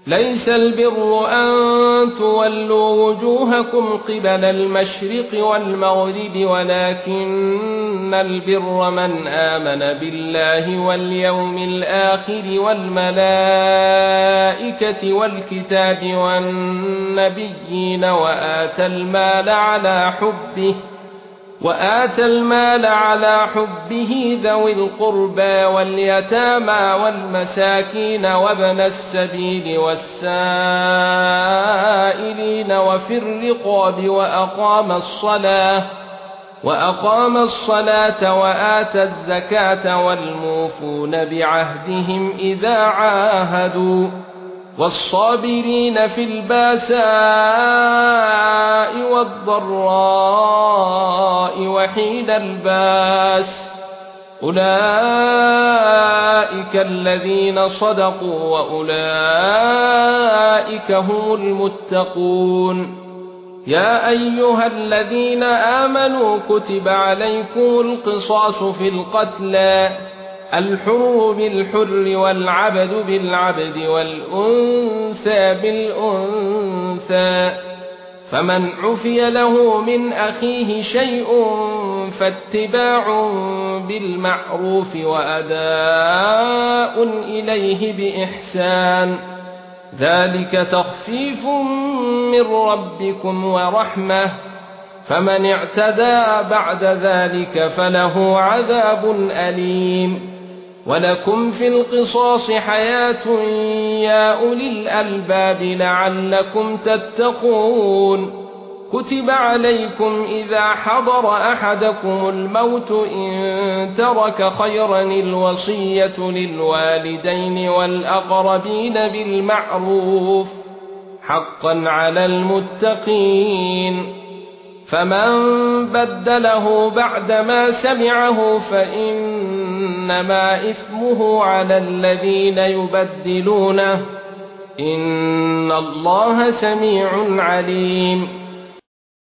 ليس البر أن تولوا وجوهكم قبل المشرق والمغرب ولكن البر من آمن بالله واليوم الآخر والملائكة والكتاب والنبيين وآتى المال على حبه ذوي القربى واليتامى والمساكين وابن السبيل والسائلين وفي الرقاب وأقام الصلاة وآتى الزكاة والموفون بعهدهم إذا عاهدوا والصابرين في الباساء والضراء وحين الباس أولئك الذين صدقوا وأولئك هم المتقون يا أيها الذين آمنوا كتب عليكم القصاص في القتلى الحر بالحر والعبد بالعبد والأنثى بالأنثى فمن عفي له من أخيه شيء فاتباع بالمعروف وأداء إليه بإحسان ذلك تخفيف من ربكم ورحمة فمن اعتدى بعد ذلك فله عذاب أليم ولكم في القصاص حياة يا أولي الألباب لعلكم تتقون كتب عليكم إذا حضر أحدكم الموت إن ترك خيرا الوصية للوالدين والأقربين بالمعروف حقا على المتقين فمن بدله بعدما سمعه فإنما إثمه على الذين يبدلونه إن الله سميع عليم